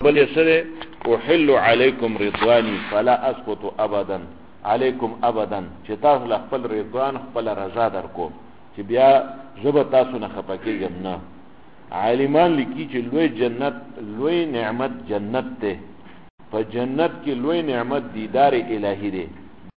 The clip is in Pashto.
بل سره احل علیکم رضوانی فلا اسقط ابدا علیکم ابدا، چې تاسو له خپل رضوان خپل رضا درکو چې بیا زب تاسو نه خپکیږم نه. عالمان لیکي چې لوی جنت لوی نعمت جنت ته، په جنت کې لوی نعمت دیدار الهی دی.